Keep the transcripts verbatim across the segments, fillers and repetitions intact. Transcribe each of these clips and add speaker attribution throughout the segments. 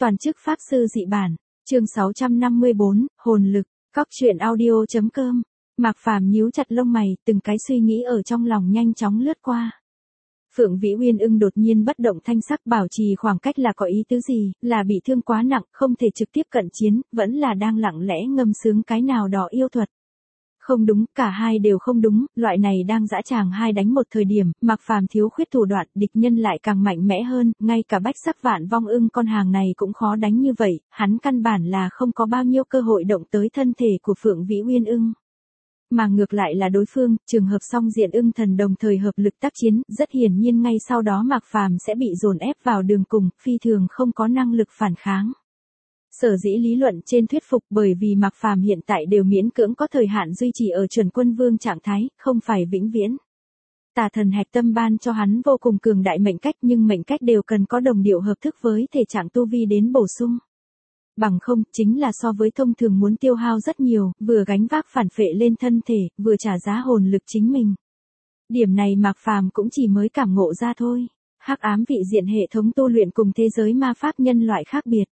Speaker 1: Toàn chức pháp sư dị bản, chương sáu trăm năm mươi bốn, hồn lực, cóc truyện audio chấm com. Mạc Phàm nhíu chặt lông mày, từng cái suy nghĩ ở trong lòng nhanh chóng lướt qua. Phượng Vĩ Uyên Ưng đột nhiên bất động thanh sắc bảo trì khoảng cách là có ý tứ gì, là bị thương quá nặng, không thể trực tiếp cận chiến, vẫn là đang lặng lẽ ngâm sướng cái nào đó yêu thuật. Không đúng, cả hai đều không đúng, loại này đang dã tràng hai đánh một thời điểm, Mạc Phàm thiếu khuyết thủ đoạn, địch nhân lại càng mạnh mẽ hơn, ngay cả bách sắc vạn vong ưng con hàng này cũng khó đánh như vậy, hắn căn bản là không có bao nhiêu cơ hội động tới thân thể của Phượng Vĩ Uyên Ưng. Mà ngược lại là đối phương, trường hợp song diện ưng thần đồng thời hợp lực tác chiến, rất hiển nhiên ngay sau đó Mạc Phàm sẽ bị dồn ép vào đường cùng, phi thường không có năng lực phản kháng. Sở dĩ lý luận trên thuyết phục bởi vì Mạc Phàm hiện tại đều miễn cưỡng có thời hạn duy trì ở chuẩn quân vương trạng thái, không phải vĩnh viễn. Tà thần hạch tâm ban cho hắn vô cùng cường đại mệnh cách nhưng mệnh cách đều cần có đồng điệu hợp thức với thể trạng tu vi đến bổ sung. Bằng không, chính là so với thông thường muốn tiêu hao rất nhiều, vừa gánh vác phản phệ lên thân thể, vừa trả giá hồn lực chính mình. Điểm này Mạc Phàm cũng chỉ mới cảm ngộ ra thôi. Hắc ám vị diện hệ thống tu luyện cùng thế giới ma pháp nhân loại khác biệt.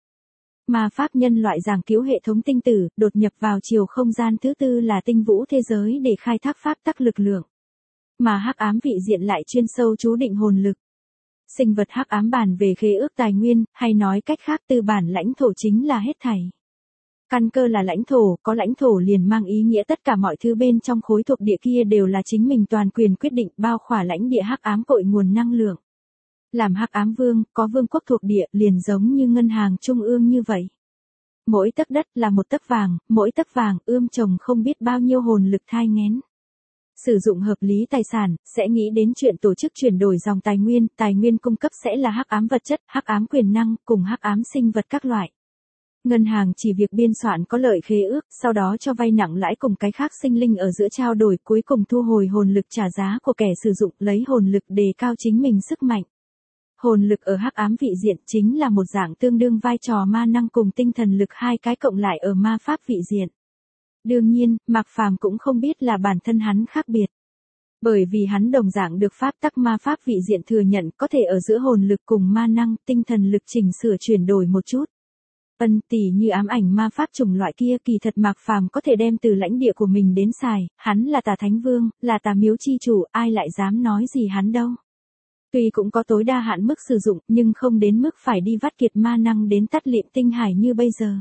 Speaker 1: Ma pháp nhân loại giảng cứu hệ thống tinh tử, đột nhập vào chiều không gian thứ tư là tinh vũ thế giới để khai thác pháp tắc lực lượng. Mà hắc ám vị diện lại chuyên sâu chú định hồn lực. Sinh vật hắc ám bàn về khế ước tài nguyên, hay nói cách khác tư bản lãnh thổ chính là hết thảy. Căn cơ là lãnh thổ, có lãnh thổ liền mang ý nghĩa tất cả mọi thứ bên trong khối thuộc địa kia đều là chính mình toàn quyền quyết định bao khỏa lãnh địa hắc ám cội nguồn năng lượng. Làm hắc ám vương, có vương quốc thuộc địa liền giống như ngân hàng trung ương như vậy. Mỗi tấc đất là một tấc vàng, mỗi tấc vàng ươm trồng không biết bao nhiêu hồn lực thai nghén. Sử dụng hợp lý tài sản, sẽ nghĩ đến chuyện tổ chức chuyển đổi dòng tài nguyên, tài nguyên cung cấp sẽ là hắc ám vật chất, hắc ám quyền năng, cùng hắc ám sinh vật các loại. Ngân hàng chỉ việc biên soạn có lợi khế ước, sau đó cho vay nặng lãi cùng cái khác sinh linh ở giữa trao đổi, cuối cùng thu hồi hồn lực trả giá của kẻ sử dụng, lấy hồn lực đề cao chính mình sức mạnh. Hồn lực ở hắc ám vị diện chính là một dạng tương đương vai trò ma năng cùng tinh thần lực hai cái cộng lại ở ma pháp vị diện. Đương nhiên, Mạc Phàm cũng không biết là bản thân hắn khác biệt. Bởi vì hắn đồng dạng được pháp tắc ma pháp vị diện thừa nhận có thể ở giữa hồn lực cùng ma năng, tinh thần lực chỉnh sửa chuyển đổi một chút. Ân tỷ như ám ảnh ma pháp chủng loại kia kỳ thật Mạc Phàm có thể đem từ lãnh địa của mình đến xài, hắn là tà thánh vương, là tà miếu chi chủ, ai lại dám nói gì hắn đâu. Tuy cũng có tối đa hạn mức sử dụng nhưng không đến mức phải đi vắt kiệt ma năng đến tắt liệm tinh hải như bây giờ.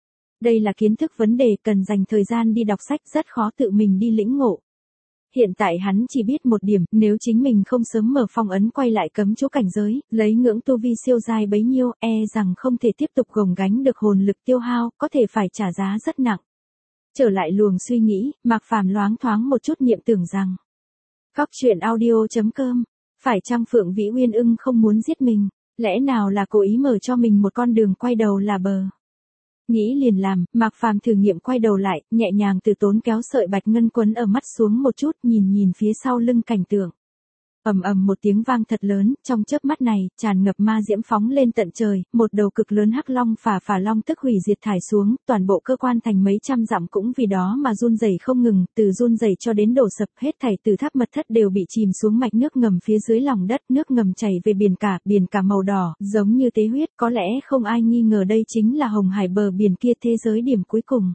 Speaker 1: Đây là kiến thức vấn đề cần dành thời gian đi đọc sách rất khó tự mình đi lĩnh ngộ. Hiện tại hắn chỉ biết một điểm, nếu chính mình không sớm mở phong ấn quay lại cấm chỗ cảnh giới, lấy ngưỡng tu vi siêu dai bấy nhiêu, e rằng không thể tiếp tục gồng gánh được hồn lực tiêu hao, có thể phải trả giá rất nặng. Trở lại luồng suy nghĩ, Mạc Phàm loáng thoáng một chút niệm tưởng rằng. Cóc truyện audio chấm com, phải chăng Phượng Vĩ Uyên Ưng không muốn giết mình, lẽ nào là cố ý mở cho mình một con đường quay đầu là bờ. Nghĩ liền làm, Mạc Phàm thử nghiệm quay đầu lại, nhẹ nhàng từ tốn kéo sợi bạch ngân quấn ở mắt xuống một chút, nhìn nhìn phía sau lưng cảnh tượng. Ầm ầm một tiếng vang thật lớn, trong chớp mắt này, tràn ngập ma diễm phóng lên tận trời, một đầu cực lớn hắc long phả phả long tức hủy diệt thải xuống, toàn bộ cơ quan thành mấy trăm dặm cũng vì đó mà run rẩy không ngừng, từ run rẩy cho đến đổ sập, hết thảy từ tháp mật thất đều bị chìm xuống mạch nước ngầm phía dưới lòng đất, nước ngầm chảy về biển cả, biển cả màu đỏ, giống như tế huyết, có lẽ không ai nghi ngờ đây chính là Hồng Hải bờ biển kia thế giới điểm cuối cùng.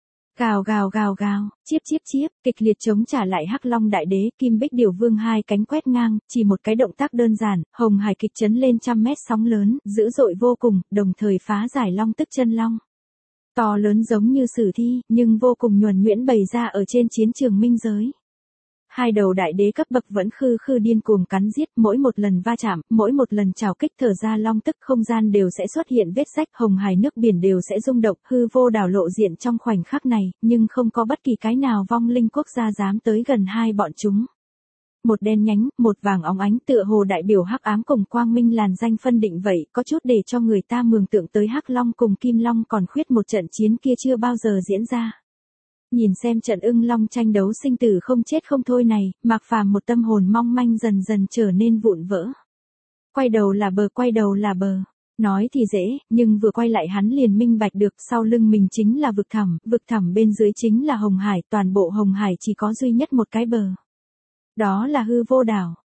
Speaker 1: Gào gào gào gào, chiếp chiếp chiếp, kịch liệt chống trả lại hắc long đại đế, kim bích điều vương hai cánh quét ngang, chỉ một cái động tác đơn giản, Hồng Hải kịch chấn lên trăm mét sóng lớn, dữ dội vô cùng, đồng thời phá giải long tức chân long. To lớn giống như sử thi, nhưng vô cùng nhuần nhuyễn bày ra ở trên chiến trường minh giới. Hai đầu đại đế cấp bậc vẫn khư khư điên cuồng cắn giết, mỗi một lần va chạm, mỗi một lần trào kích thở ra long tức không gian đều sẽ xuất hiện vết rách, Hồng Hải nước biển đều sẽ rung động, hư vô đảo lộ diện trong khoảnh khắc này, nhưng không có bất kỳ cái nào vong linh quốc gia dám tới gần hai bọn chúng. Một đen nhánh, một vàng óng ánh tựa hồ đại biểu hắc ám cùng quang minh làn danh phân định vậy, có chút để cho người ta mường tượng tới hắc long cùng kim long còn khuyết một trận chiến kia chưa bao giờ diễn ra. Nhìn xem trận ưng long tranh đấu sinh tử không chết không thôi này, Mạc Phàm một tâm hồn mong manh dần dần trở nên vụn vỡ. Quay đầu là bờ, quay đầu là bờ. Nói thì dễ, nhưng vừa quay lại hắn liền minh bạch được, sau lưng mình chính là vực thẳm, vực thẳm bên dưới chính là Hồng Hải, toàn bộ Hồng Hải chỉ có duy nhất một cái bờ. Đó là hư vô đảo.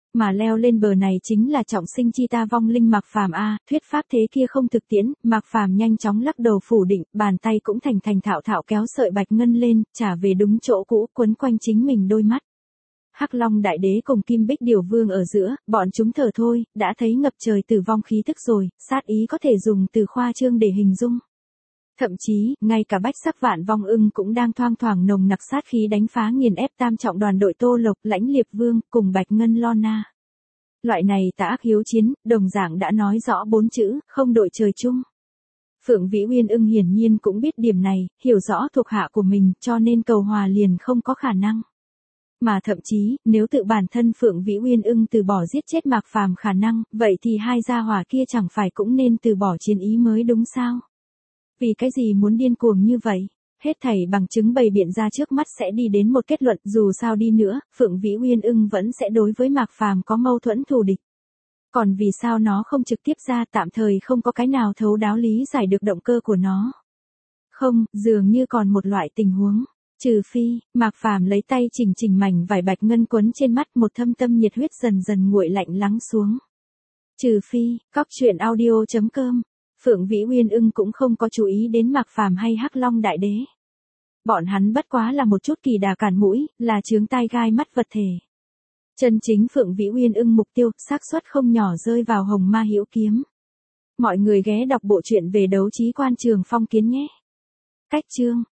Speaker 1: Mà leo lên bờ này chính là trọng sinh chi ta vong linh Mạc Phàm a, thuyết pháp thế kia không thực tiễn, Mạc Phàm nhanh chóng lắc đầu phủ định, bàn tay cũng thành thành thạo thạo kéo sợi bạch ngân lên, trả về đúng chỗ cũ, quấn quanh chính mình đôi mắt. Hắc Long Đại Đế cùng Kim Bích Điều Vương ở giữa, bọn chúng thở thôi, đã thấy ngập trời tử vong khí tức rồi, sát ý có thể dùng từ khoa trương để hình dung. Thậm chí, ngay cả bách sắc vạn vong ưng cũng đang thoang thoảng nồng nặc sát khí đánh phá nghiền ép tam trọng đoàn đội Tô Lộc, Lãnh Liệp Vương, cùng Bạch Ngân Lorna. Loại này tà ác hiếu chiến, đồng dạng đã nói rõ bốn chữ, không đội trời chung. Phượng Vĩ Uyên Ưng hiển nhiên cũng biết điểm này, hiểu rõ thuộc hạ của mình, cho nên cầu hòa liền không có khả năng. Mà thậm chí, nếu tự bản thân Phượng Vĩ Uyên Ưng từ bỏ giết chết Mạc Phàm khả năng, vậy thì hai gia hỏa kia chẳng phải cũng nên từ bỏ chiến ý mới đúng sao? Vì cái gì muốn điên cuồng như vậy? Hết thảy bằng chứng bày biện ra trước mắt sẽ đi đến một kết luận, dù sao đi nữa, Phượng Vĩ Uyên Ưng vẫn sẽ đối với Mạc Phàm có mâu thuẫn thù địch. Còn vì sao nó không trực tiếp ra, tạm thời không có cái nào thấu đáo lý giải được động cơ của nó? Không, dường như còn một loại tình huống. Trừ phi, Mạc Phàm lấy tay chỉnh chỉnh mảnh vải bạch ngân quấn trên mắt, một thâm tâm nhiệt huyết dần dần nguội lạnh lắng xuống. Trừ phi, cóc truyện audio chấm com. Phượng Vĩ Uyên Ưng cũng không có chú ý đến Mạc Phàm hay Hắc Long Đại Đế. Bọn hắn bất quá là một chút kỳ đà cản mũi, là chướng tai gai mắt vật thể. Chân chính Phượng Vĩ Uyên Ưng mục tiêu, xác suất không nhỏ rơi vào Hồng Ma Hữu Kiếm. Mọi người ghé đọc bộ truyện về đấu trí quan Trường Phong Kiến nhé. Cách chương